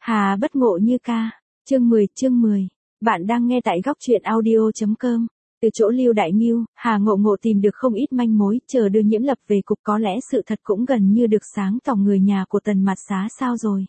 Hà bất ngộ như ca. Chương 10. Bạn đang nghe tại góc truyện audio.com. Từ chỗ Lưu Đại Ngưu, Hà Ngộ Ngộ tìm được không ít manh mối, chờ đưa Nhiễm Lập về cục có lẽ sự thật cũng gần như được sáng tỏ người nhà của Tần Mạt Xá sao rồi.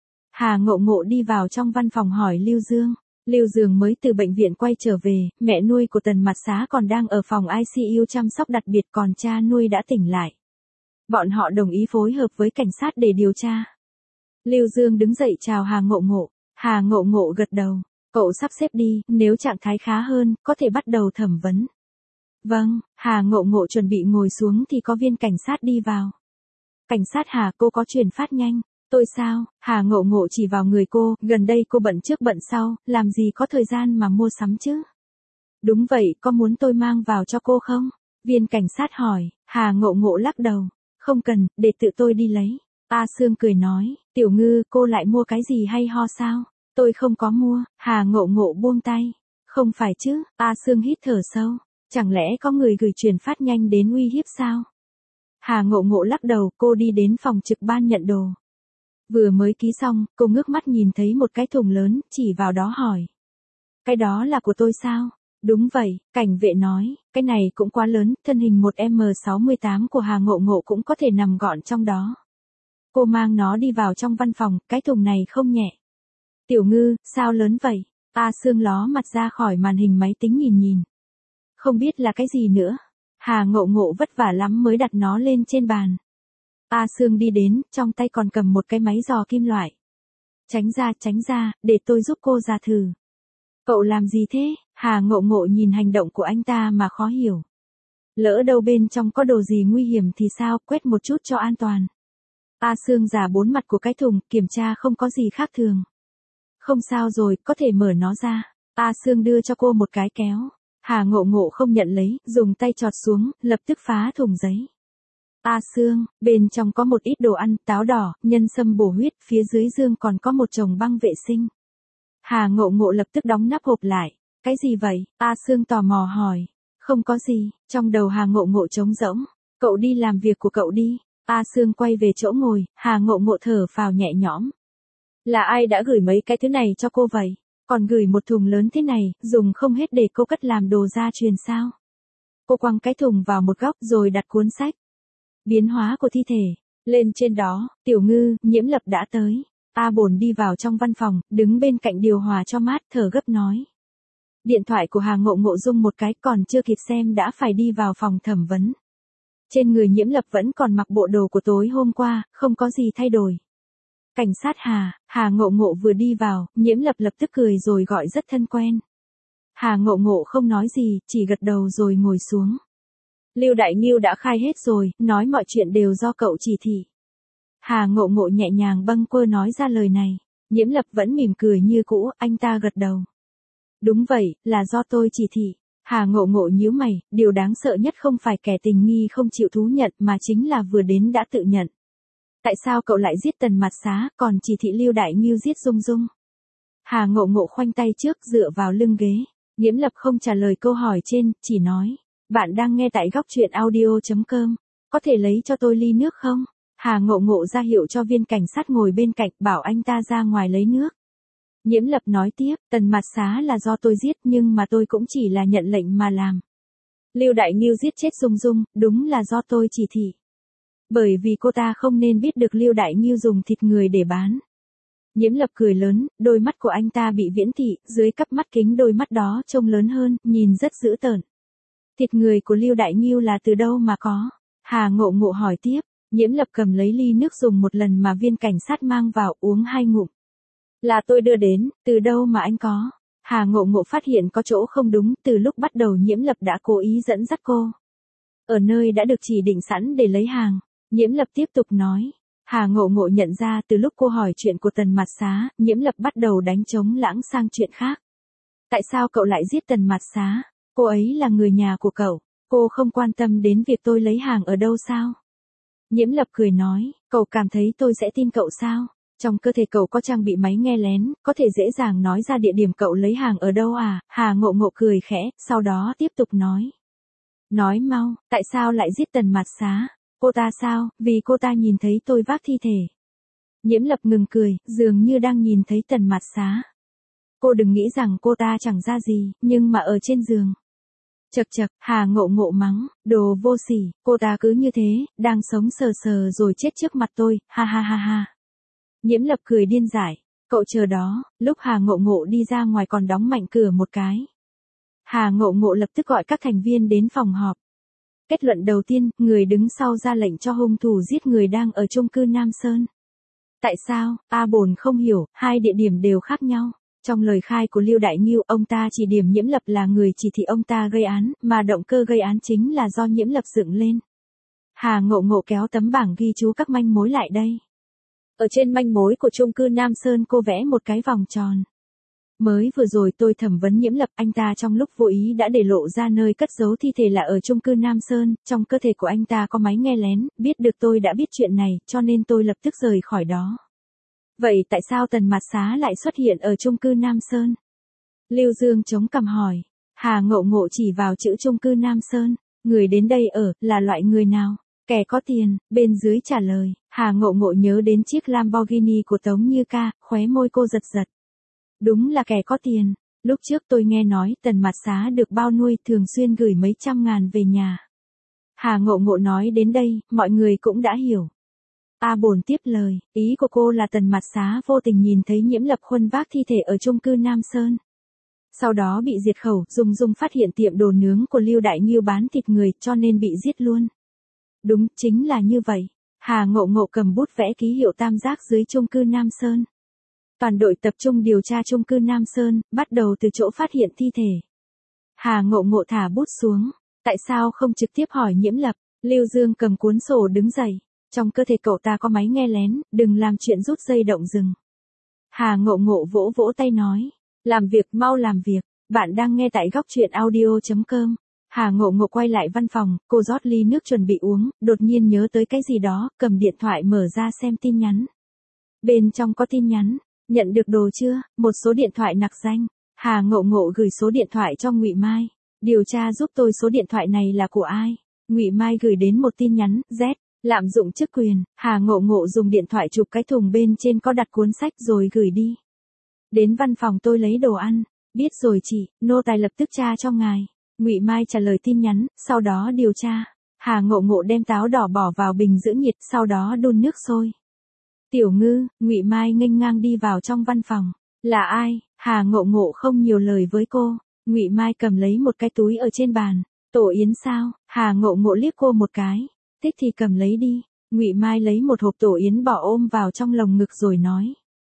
Hà Ngộ Ngộ đi vào trong văn phòng hỏi Lưu Dương. Lưu Dương mới từ bệnh viện quay trở về, mẹ nuôi của Tần Mạt Xá còn đang ở phòng ICU chăm sóc đặc biệt còn cha nuôi đã tỉnh lại. Bọn họ đồng ý phối hợp với cảnh sát để điều tra. Lưu Dương đứng dậy chào Hà Ngộ Ngộ. Hà Ngộ Ngộ gật đầu. Cậu sắp xếp đi, nếu trạng thái khá hơn, có thể bắt đầu thẩm vấn. Vâng, Hà Ngộ Ngộ chuẩn bị ngồi xuống thì có viên cảnh sát đi vào. Cảnh sát Hà, cô có truyền phát nhanh. Tôi sao? Hà Ngộ Ngộ chỉ vào người cô, gần đây cô bận trước bận sau, làm gì có thời gian mà mua sắm chứ? Đúng vậy, có muốn tôi mang vào cho cô không? Viên cảnh sát hỏi. Hà Ngộ Ngộ lắc đầu. Không cần, để tự tôi đi lấy. A Sương cười nói, Tiểu Ngư, cô lại mua cái gì hay ho sao? Tôi không có mua. Hà Ngộ Ngộ buông tay. Không phải chứ? A Sương hít thở sâu. Chẳng lẽ có người gửi truyền phát nhanh đến uy hiếp sao? Hà Ngộ Ngộ lắc đầu, cô đi đến phòng trực ban nhận đồ. Vừa mới ký xong, cô ngước mắt nhìn thấy một cái thùng lớn, chỉ vào đó hỏi. Cái đó là của tôi sao? Đúng vậy, cảnh vệ nói, cái này cũng quá lớn, thân hình 1m68 của Hà Ngộ Ngộ cũng có thể nằm gọn trong đó. Cô mang nó đi vào trong văn phòng, cái thùng này không nhẹ. Tiểu Ngư, sao lớn vậy? A Sương ló mặt ra khỏi màn hình máy tính nhìn. Không biết là cái gì nữa. Hà Ngộ Ngộ vất vả lắm mới đặt nó lên trên bàn. A Sương đi đến, trong tay còn cầm một cái máy dò kim loại. Tránh ra, để tôi giúp cô ra thử. Cậu làm gì thế? Hà Ngộ Ngộ nhìn hành động của anh ta mà khó hiểu. Lỡ đâu bên trong có đồ gì nguy hiểm thì sao, quét một chút cho an toàn. A Sương giả bốn mặt của cái thùng, kiểm tra không có gì khác thường. Không sao rồi, có thể mở nó ra. A Sương đưa cho cô một cái kéo. Hà Ngộ Ngộ không nhận lấy, dùng tay chọt xuống, lập tức phá thùng giấy. A Sương, bên trong có một ít đồ ăn, táo đỏ, nhân sâm bổ huyết, phía dưới dương còn có một chồng băng vệ sinh. Hà Ngộ Ngộ lập tức đóng nắp hộp lại. Cái gì vậy? A Sương tò mò hỏi. Không có gì, trong đầu Hà Ngộ Ngộ trống rỗng. Cậu đi làm việc của cậu đi. A Sương quay về chỗ ngồi, Hà Ngộ Ngộ thở phào nhẹ nhõm. Là ai đã gửi mấy cái thứ này cho cô vậy? Còn gửi một thùng lớn thế này, dùng không hết để cô cất làm đồ gia truyền sao? Cô quăng cái thùng vào một góc rồi đặt cuốn sách. Biến hóa của thi thể. Lên trên đó, Tiểu Ngư, Nhiễm Lập đã tới. A Bồn đi vào trong văn phòng, đứng bên cạnh điều hòa cho mát, thở gấp nói. Điện thoại của Hà Ngộ Ngộ rung một cái, còn chưa kịp xem đã phải đi vào phòng thẩm vấn. Trên người Nhiễm Lập vẫn còn mặc bộ đồ của tối hôm qua, không có gì thay đổi. Cảnh sát Hà Ngộ Ngộ vừa đi vào, Nhiễm Lập lập tức cười rồi gọi rất thân quen. Hà Ngộ Ngộ không nói gì, chỉ gật đầu rồi ngồi xuống. Lưu Đại Ngưu đã khai hết rồi, nói mọi chuyện đều do cậu chỉ thị. Hà Ngộ Ngộ nhẹ nhàng bâng quơ nói ra lời này. Nhiễm Lập vẫn mỉm cười như cũ, anh ta gật đầu. Đúng vậy, là do tôi chỉ thị. Hà Ngộ Ngộ nhíu mày, điều đáng sợ nhất không phải kẻ tình nghi không chịu thú nhận mà chính là vừa đến đã tự nhận. Tại sao cậu lại giết Tần Mạt Xá, còn chỉ thị Lưu Đại Ngưu giết Dung Dung? Hà Ngộ Ngộ khoanh tay trước dựa vào lưng ghế. Nhiễm Lập không trả lời câu hỏi trên, chỉ nói. Bạn đang nghe tại góc truyện audio.com. Có thể lấy cho tôi ly nước không? Hà Ngộ Ngộ ra hiệu cho viên cảnh sát ngồi bên cạnh, bảo anh ta ra ngoài lấy nước. Nhiễm Lập nói tiếp, Tần Mạt Xá là do tôi giết nhưng mà tôi cũng chỉ là nhận lệnh mà làm. Lưu Đại Ngưu giết chết Dung Dung, đúng là do tôi chỉ thị. Bởi vì cô ta không nên biết được Lưu Đại Ngưu dùng thịt người để bán. Nhiễm Lập cười lớn, đôi mắt của anh ta bị viễn thị, dưới cắp mắt kính đôi mắt đó trông lớn hơn, nhìn rất dữ tợn. Thịt người của Lưu Đại Ngưu là từ đâu mà có? Hà Ngộ Ngộ hỏi tiếp. Nhiễm Lập cầm lấy ly nước dùng một lần mà viên cảnh sát mang vào, uống 2 ngụm. Là tôi đưa đến, từ đâu mà anh có? Hà Ngộ Ngộ phát hiện có chỗ không đúng, từ lúc bắt đầu Nhiễm Lập đã cố ý dẫn dắt cô. Ở nơi đã được chỉ định sẵn để lấy hàng. Nhiễm Lập tiếp tục nói. Hà Ngộ Ngộ nhận ra từ lúc cô hỏi chuyện của Tần Mạt Xá, Nhiễm Lập bắt đầu đánh trống lãng sang chuyện khác. Tại sao cậu lại giết Tần Mạt Xá? Cô ấy là người nhà của cậu. Cô không quan tâm đến việc tôi lấy hàng ở đâu sao? Nhiễm Lập cười nói, cậu cảm thấy tôi sẽ tin cậu sao? Trong cơ thể cậu có trang bị máy nghe lén, có thể dễ dàng nói ra địa điểm cậu lấy hàng ở đâu à? Hà Ngộ Ngộ cười khẽ, sau đó tiếp tục nói. Nói mau, tại sao lại giết Tần Mạt Xá? Cô ta sao? Vì cô ta nhìn thấy tôi vác thi thể. Nhiễm Lập ngừng cười, dường như đang nhìn thấy Tần Mạt Xá. Cô đừng nghĩ rằng cô ta chẳng ra gì, nhưng mà ở trên giường. Chậc chậc, Hà Ngộ Ngộ mắng, đồ vô sỉ, cô ta cứ như thế, đang sống sờ sờ rồi chết trước mặt tôi, ha ha ha ha. Nhiễm Lập cười điên dại, cậu chờ đó, lúc Hà Ngộ Ngộ đi ra ngoài còn đóng mạnh cửa một cái. Hà Ngộ Ngộ lập tức gọi các thành viên đến phòng họp. Kết luận đầu tiên, người đứng sau ra lệnh cho hung thủ giết người đang ở chung cư Nam Sơn. Tại sao? A Bồn không hiểu, hai địa điểm đều khác nhau. Trong lời khai của Lưu Đại Nghiêu, ông ta chỉ điểm Nhiễm Lập là người chỉ thị ông ta gây án, mà động cơ gây án chính là do Nhiễm Lập dựng lên. Hà Ngộ Ngộ kéo tấm bảng ghi chú các manh mối lại đây. Ở trên manh mối của chung cư Nam Sơn cô vẽ một cái vòng tròn. Mới vừa rồi tôi thẩm vấn Nhiễm Lập, anh ta trong lúc vô ý đã để lộ ra nơi cất giấu thi thể là ở chung cư Nam Sơn, trong cơ thể của anh ta có máy nghe lén, biết được tôi đã biết chuyện này, cho nên tôi lập tức rời khỏi đó. Vậy tại sao Tần Mạt Xá lại xuất hiện ở chung cư Nam Sơn? Lưu Dương chống cằm hỏi. Hà Ngộ Ngộ chỉ vào chữ chung cư Nam Sơn. Người đến đây ở, là loại người nào? Kẻ có tiền, bên dưới trả lời. Hà Ngộ Ngộ nhớ đến chiếc Lamborghini của Tống Như Ca, khóe môi cô giật giật. Đúng là kẻ có tiền. Lúc trước tôi nghe nói Tần Mạt Xá được bao nuôi thường xuyên gửi mấy trăm ngàn về nhà. Hà Ngộ Ngộ nói đến đây, mọi người cũng đã hiểu. A Bồn tiếp lời, ý của cô là Tần Mạt Xá vô tình nhìn thấy Nhiễm Lập khuân vác thi thể ở chung cư Nam Sơn. Sau đó bị diệt khẩu, Dung phát hiện tiệm đồ nướng của Lưu Đại Nghiêu bán thịt người cho nên bị giết luôn. Đúng, chính là như vậy. Hà Ngộ Ngộ cầm bút vẽ ký hiệu tam giác dưới chung cư Nam Sơn. Toàn đội tập trung điều tra chung cư Nam Sơn, bắt đầu từ chỗ phát hiện thi thể. Hà Ngộ Ngộ thả bút xuống. Tại sao không trực tiếp hỏi Nhiễm Lập? Lưu Dương cầm cuốn sổ đứng dậy. Trong cơ thể cậu ta có máy nghe lén, đừng làm chuyện rút dây động rừng. Hà Ngộ Ngộ vỗ vỗ tay nói. Làm việc, mau làm việc. Bạn đang nghe tại góc truyện audio.com. Hà Ngộ Ngộ quay lại văn phòng, cô rót ly nước chuẩn bị uống, đột nhiên nhớ tới cái gì đó, cầm điện thoại mở ra xem tin nhắn. Bên trong có tin nhắn. Nhận được đồ chưa? Một số điện thoại nặc danh. Hà Ngộ Ngộ gửi số điện thoại cho Ngụy Mai. Điều tra giúp tôi số điện thoại này là của ai? Ngụy Mai gửi đến một tin nhắn, Z. Lạm dụng chức quyền. Hà Ngộ Ngộ dùng điện thoại chụp cái thùng bên trên có đặt cuốn sách rồi gửi đi. Đến văn phòng tôi lấy đồ ăn. Biết rồi chị, nô tài lập tức tra cho ngài. Ngụy Mai trả lời tin nhắn, sau đó điều tra. Hà Ngộ Ngộ đem táo đỏ bỏ vào bình giữ nhiệt, sau đó đun nước sôi. Tiểu Ngư, Ngụy Mai nghênh ngang đi vào trong văn phòng. Là ai? Hà Ngộ Ngộ không nhiều lời với cô. Ngụy Mai cầm lấy một cái túi ở trên bàn. Tổ yến sao? Hà Ngộ Ngộ liếc cô một cái. Thích thì cầm lấy đi. Ngụy Mai lấy một hộp tổ yến bỏ ôm vào trong lồng ngực rồi nói.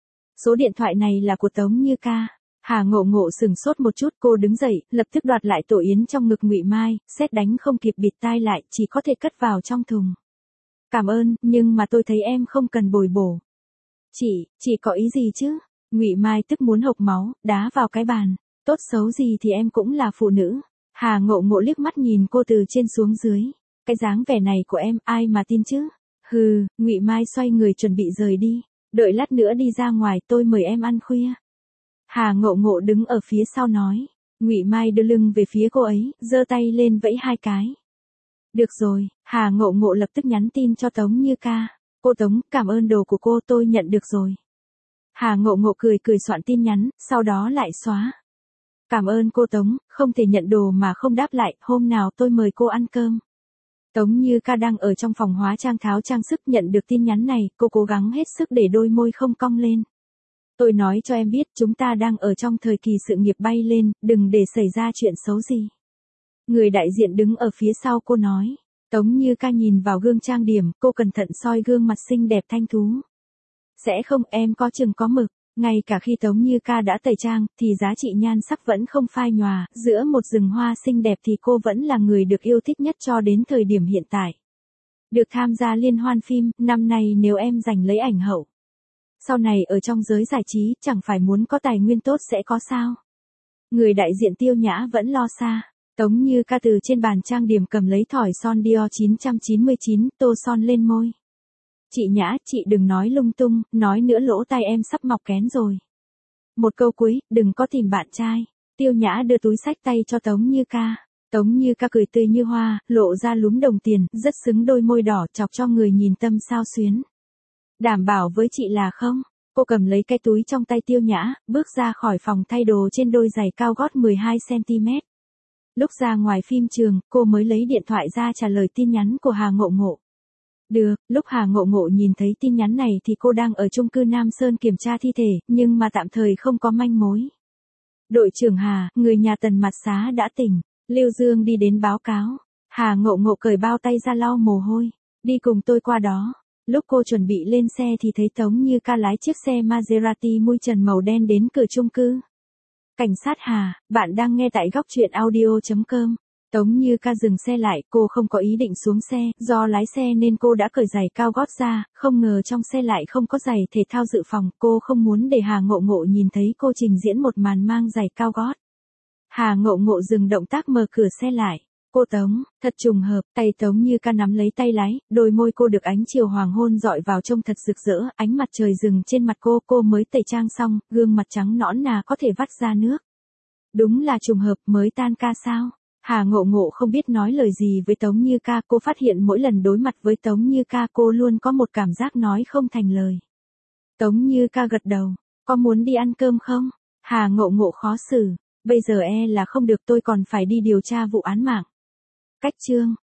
Số điện thoại này là của Tống Như Ca. Hà Ngộ Ngộ sừng sốt một chút, cô đứng dậy, lập tức đoạt lại tổ yến trong ngực Ngụy Mai, sét đánh không kịp bịt tai lại, chỉ có thể cất vào trong thùng. Cảm ơn, nhưng mà tôi thấy em không cần bồi bổ. Chị có ý gì chứ? Ngụy Mai tức muốn hộc máu, đá vào cái bàn. Tốt xấu gì thì em cũng là phụ nữ. Hà Ngộ Ngộ liếc mắt nhìn cô từ trên xuống dưới. Cái dáng vẻ này của em, ai mà tin chứ? Hừ, Ngụy Mai xoay người chuẩn bị rời đi. Đợi lát nữa đi ra ngoài, tôi mời em ăn khuya. Hà Ngộ Ngộ đứng ở phía sau nói. Ngụy Mai đưa lưng về phía cô ấy, giơ tay lên vẫy hai cái. Được rồi, Hà Ngộ Ngộ lập tức nhắn tin cho Tống Như Ca. Cô Tống, cảm ơn đồ của cô, tôi nhận được rồi. Hà Ngộ Ngộ cười soạn tin nhắn, sau đó lại xóa. Cảm ơn cô Tống, không thể nhận đồ mà không đáp lại, hôm nào tôi mời cô ăn cơm. Tống Như Ca đang ở trong phòng hóa trang tháo trang sức, nhận được tin nhắn này, cô cố gắng hết sức để đôi môi không cong lên. Tôi nói cho em biết, chúng ta đang ở trong thời kỳ sự nghiệp bay lên, đừng để xảy ra chuyện xấu gì. Người đại diện đứng ở phía sau cô nói. Tống Như Ca nhìn vào gương trang điểm, cô cẩn thận soi gương mặt xinh đẹp thanh tú. Sẽ không, em có chừng có mực. Ngay cả khi Tống Như Ca đã tẩy trang, thì giá trị nhan sắc vẫn không phai nhòa, giữa một rừng hoa xinh đẹp thì cô vẫn là người được yêu thích nhất cho đến thời điểm hiện tại. Được tham gia liên hoan phim, năm nay nếu em giành lấy ảnh hậu. Sau này ở trong giới giải trí, chẳng phải muốn có tài nguyên tốt sẽ có sao. Người đại diện Tiêu Nhã vẫn lo xa. Tống Như Ca từ trên bàn trang điểm cầm lấy thỏi son Dior 999, tô son lên môi. Chị Nhã, chị đừng nói lung tung, nói nữa lỗ tai em sắp mọc kén rồi. Một câu cuối, đừng có tìm bạn trai. Tiêu Nhã đưa túi xách tay cho Tống Như Ca. Tống Như Ca cười tươi như hoa, lộ ra lúm đồng tiền, rất xứng đôi môi đỏ chọc cho người nhìn tâm sao xuyến. Đảm bảo với chị là không. Cô cầm lấy cái túi trong tay Tiêu Nhã, bước ra khỏi phòng thay đồ trên đôi giày cao gót 12cm. Lúc ra ngoài phim trường, cô mới lấy điện thoại ra trả lời tin nhắn của Hà Ngộ Ngộ. Được, lúc Hà Ngộ Ngộ nhìn thấy tin nhắn này thì cô đang ở chung cư Nam Sơn kiểm tra thi thể, nhưng mà tạm thời không có manh mối. Đội trưởng Hà, người nhà Tần Mặt Xá đã tỉnh. Lưu Dương đi đến báo cáo. Hà Ngộ Ngộ cởi bao tay ra lau mồ hôi. Đi cùng tôi qua đó. Lúc cô chuẩn bị lên xe thì thấy Tống Như Ca lái chiếc xe Maserati mui trần màu đen đến cửa chung cư. Cảnh sát Hà, bạn đang nghe tại góc truyện audio.com. Tống Như Ca dừng xe lại, cô không có ý định xuống xe, do lái xe nên cô đã cởi giày cao gót ra, không ngờ trong xe lại không có giày thể thao dự phòng, cô không muốn để Hà Ngộ Ngộ nhìn thấy cô trình diễn một màn mang giày cao gót. Hà Ngộ Ngộ dừng động tác mở cửa xe lại. Cô Tống, thật trùng hợp, tay Tống Như Ca nắm lấy tay lái, đôi môi cô được ánh chiều hoàng hôn dọi vào trông thật rực rỡ, ánh mặt trời rừng trên mặt cô mới tẩy trang xong, gương mặt trắng nõn nà có thể vắt ra nước. Đúng là trùng hợp, mới tan ca sao? Hà Ngộ Ngộ không biết nói lời gì với Tống Như Ca, cô phát hiện mỗi lần đối mặt với Tống Như Ca cô luôn có một cảm giác nói không thành lời. Tống Như Ca gật đầu, có muốn đi ăn cơm không? Hà Ngộ Ngộ khó xử, bây giờ là không được, tôi còn phải đi điều tra vụ án mạng. Cách chương